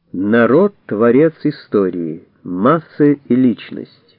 Народ — творец истории, массы и личность.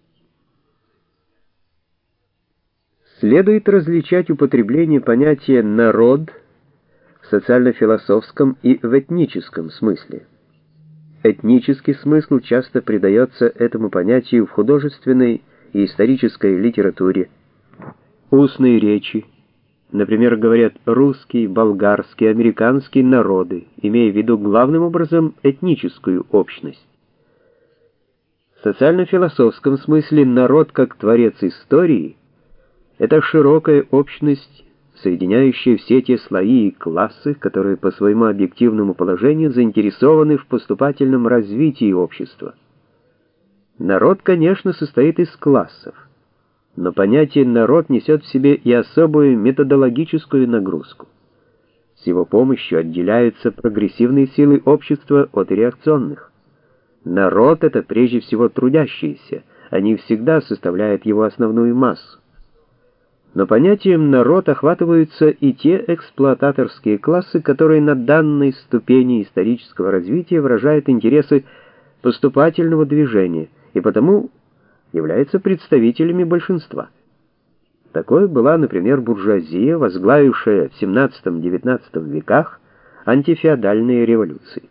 Следует различать употребление понятия «народ» в социально-философском и в этническом смысле. Этнический смысл часто придается этому понятию в художественной и исторической литературе, устной речи. Например, говорят «русский», «болгарский», «американский» народы, имея в виду главным образом этническую общность. В социально-философском смысле народ как творец истории — это широкая общность, соединяющая все те слои и классы, которые по своему объективному положению заинтересованы в поступательном развитии общества. Народ, конечно, состоит из классов, но понятие «народ» несет в себе и особую методологическую нагрузку. С его помощью отделяются прогрессивные силы общества от реакционных. Народ — это прежде всего трудящиеся, они всегда составляют его основную массу. Но понятием «народ» охватываются и те эксплуататорские классы, которые на данной ступени исторического развития выражают интересы поступательного движения и потому являются представителями большинства. Такой была, например, буржуазия, возглавившая в XVII-XIX веках антифеодальные революции.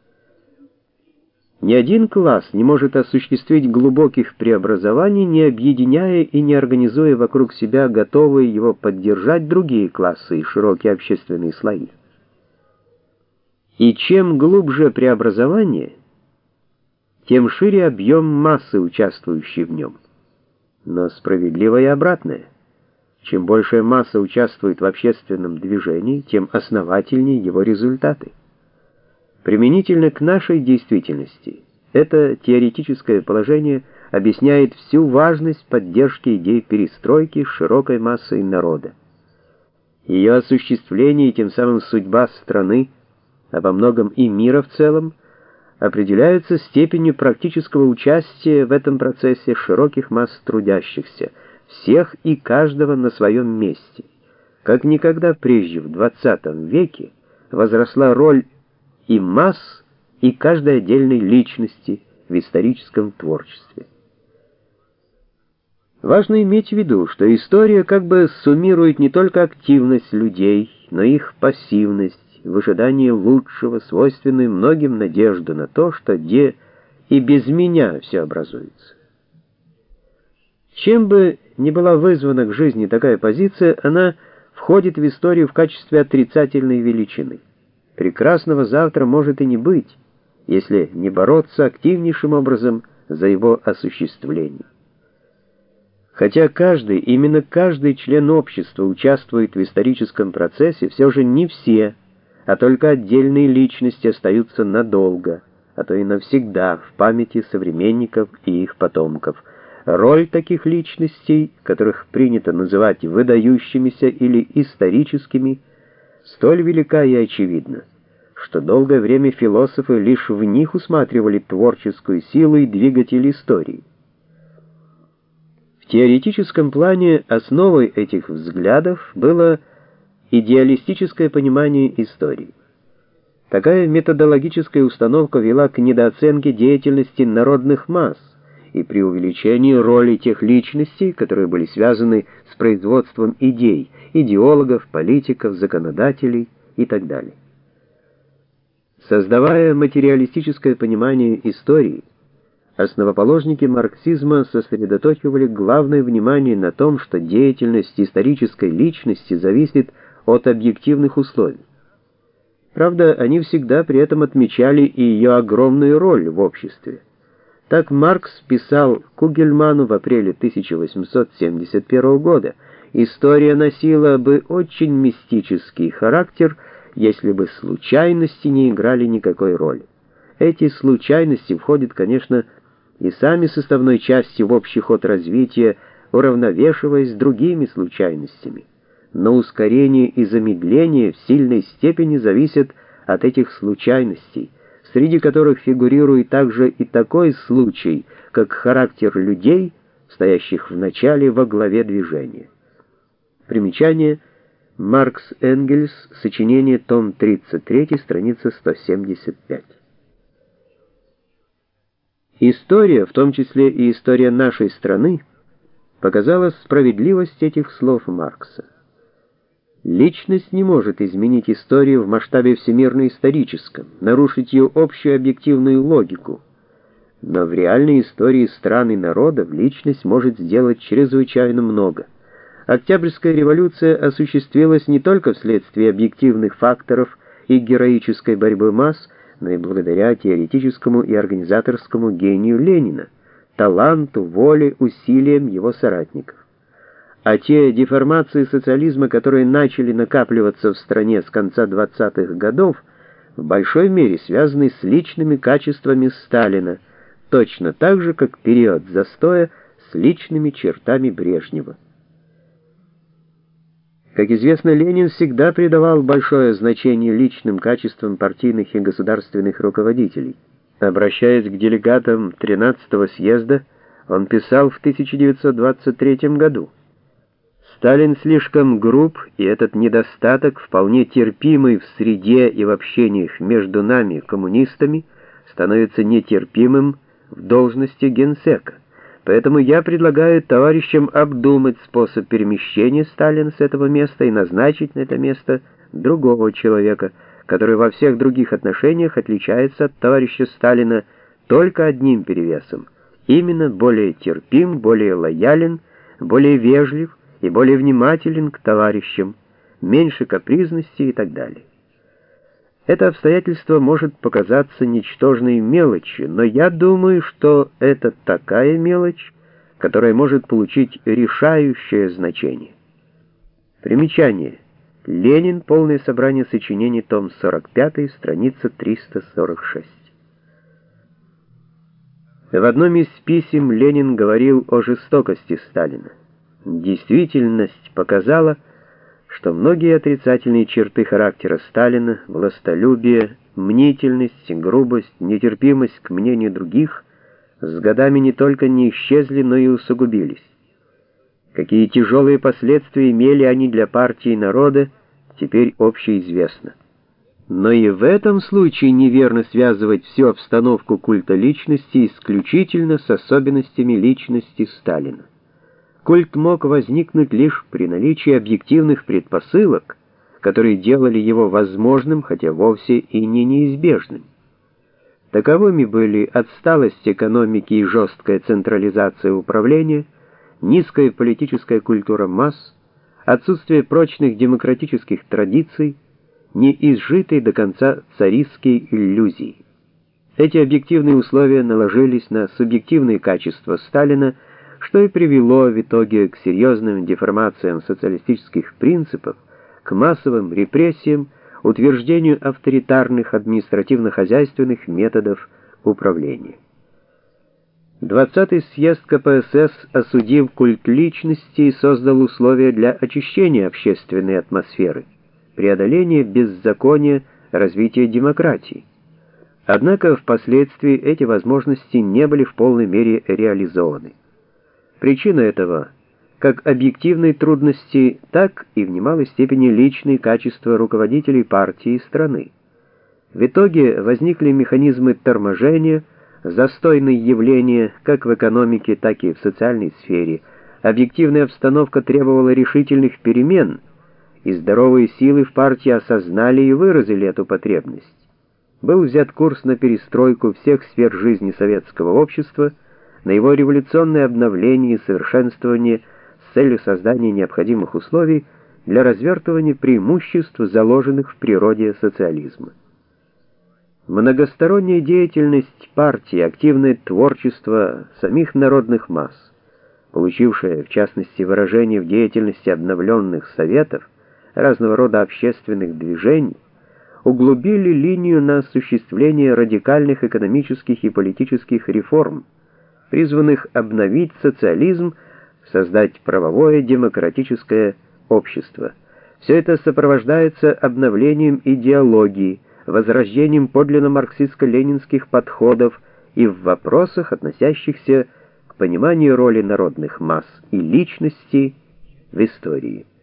Ни один класс не может осуществить глубоких преобразований, не объединяя и не организуя вокруг себя готовые его поддержать другие классы и широкие общественные слои. И чем глубже преобразование, тем шире объем массы, участвующей в нем. Но справедливо и обратное. Чем большая масса участвует в общественном движении, тем основательнее его результаты. Применительно к нашей действительности, это теоретическое положение объясняет всю важность поддержки идей перестройки широкой массой народа. Ее осуществление и тем самым судьба страны, а во многом и мира в целом, определяются степенью практического участия в этом процессе широких масс трудящихся, всех и каждого на своем месте. Как никогда прежде в XX веке возросла роль и масс, и каждой отдельной личности в историческом творчестве. Важно иметь в виду, что история как бы суммирует не только активность людей, но и их пассивность, в ожидании лучшего, свойственную многим надежду на то, что и без меня все образуется. Чем бы ни была вызвана к жизни такая позиция, она входит в историю в качестве отрицательной величины. Прекрасного завтра может и не быть, если не бороться активнейшим образом за его осуществление. Хотя именно каждый член общества участвует в историческом процессе, все же не все, а только отдельные личности остаются надолго, а то и навсегда в памяти современников и их потомков. Роль таких личностей, которых принято называть выдающимися или историческими, столь велика и очевидна, что долгое время философы лишь в них усматривали творческую силу и двигатель истории. В теоретическом плане основой этих взглядов было идеалистическое понимание истории. Такая методологическая установка вела к недооценке деятельности народных масс и преувеличению роли тех личностей, которые были связаны с производством идей, идеологов, политиков, законодателей и так далее. Создавая материалистическое понимание истории, основоположники марксизма сосредоточивали главное внимание на том, что деятельность исторической личности зависит от объективных условий. Правда, они всегда при этом отмечали и ее огромную роль в обществе. Так Маркс писал Кугельману в апреле 1871 года: «История носила бы очень мистический характер, если бы случайности не играли никакой роли. Эти случайности входят, конечно, и сами составной частью в общий ход развития, уравновешиваясь другими случайностями. Но ускорение и замедление в сильной степени зависят от этих случайностей, среди которых фигурирует также и такой случай, как характер людей, стоящих в начале во главе движения». Примечание: Маркс Энгельс, сочинение, том 33, страница 175. История, в том числе и история нашей страны, показала справедливость этих слов Маркса. Личность не может изменить историю в масштабе всемирно-историческом, нарушить ее общую объективную логику. Но в реальной истории стран и народов личность может сделать чрезвычайно много. Октябрьская революция осуществилась не только вследствие объективных факторов и героической борьбы масс, но и благодаря теоретическому и организаторскому гению Ленина, таланту, воле, усилиям его соратников. А те деформации социализма, которые начали накапливаться в стране с конца 20-х годов, в большой мере связаны с личными качествами Сталина, точно так же, как период застоя с личными чертами Брежнева. Как известно, Ленин всегда придавал большое значение личным качествам партийных и государственных руководителей. Обращаясь к делегатам 13-го съезда, он писал в 1923 году: «Сталин слишком груб, и этот недостаток, вполне терпимый в среде и в общениях между нами, коммунистами, становится нетерпимым в должности генсека. Поэтому я предлагаю товарищам обдумать способ перемещения Сталина с этого места и назначить на это место другого человека, который во всех других отношениях отличается от товарища Сталина только одним перевесом, именно более терпим, более лоялен, более вежлив и более внимателен к товарищам, меньше капризности и так далее». Это обстоятельство может показаться ничтожной мелочью, но я думаю, что это такая мелочь, которая может получить решающее значение. Примечание. Ленин. Полное собрание сочинений. Том 45, страница 346. В одном из писем Ленин говорил о жестокости Сталина. Действительность показала, что многие отрицательные черты характера Сталина, властолюбие, мнительность, грубость, нетерпимость к мнению других, с годами не только не исчезли, но и усугубились. Какие тяжелые последствия имели они для партии и народа, теперь общеизвестно. Но и в этом случае неверно связывать всю обстановку культа личности исключительно с особенностями личности Сталина. Культ мог возникнуть лишь при наличии объективных предпосылок, которые делали его возможным, хотя вовсе и не неизбежным. Таковыми были отсталость экономики и жесткая централизация управления, низкая политическая культура масс, отсутствие прочных демократических традиций, неизжитые до конца царистские иллюзии. Эти объективные условия наложились на субъективные качества Сталина, что и привело в итоге к серьезным деформациям социалистических принципов, к массовым репрессиям, утверждению авторитарных административно-хозяйственных методов управления. 20-й съезд КПСС, осудив культ личности, создал условия для очищения общественной атмосферы, преодоления беззакония, развития демократии. Однако впоследствии эти возможности не были в полной мере реализованы. Причина этого как объективные трудности, так и в немалой степени личные качества руководителей партии и страны. В итоге возникли механизмы торможения, застойные явления как в экономике, так и в социальной сфере. Объективная обстановка требовала решительных перемен, и здоровые силы в партии осознали и выразили эту потребность. Был взят курс на перестройку всех сфер жизни советского общества, на его революционное обновление и совершенствование с целью создания необходимых условий для развертывания преимуществ, заложенных в природе социализма. Многосторонняя деятельность партии, активное творчество самих народных масс, получившее в частности выражение в деятельности обновленных советов, разного рода общественных движений, углубили линию на осуществление радикальных экономических и политических реформ, призванных обновить социализм, создать правовое демократическое общество. Все это сопровождается обновлением идеологии, возрождением подлинно марксистско-ленинских подходов и в вопросах, относящихся к пониманию роли народных масс и личности в истории.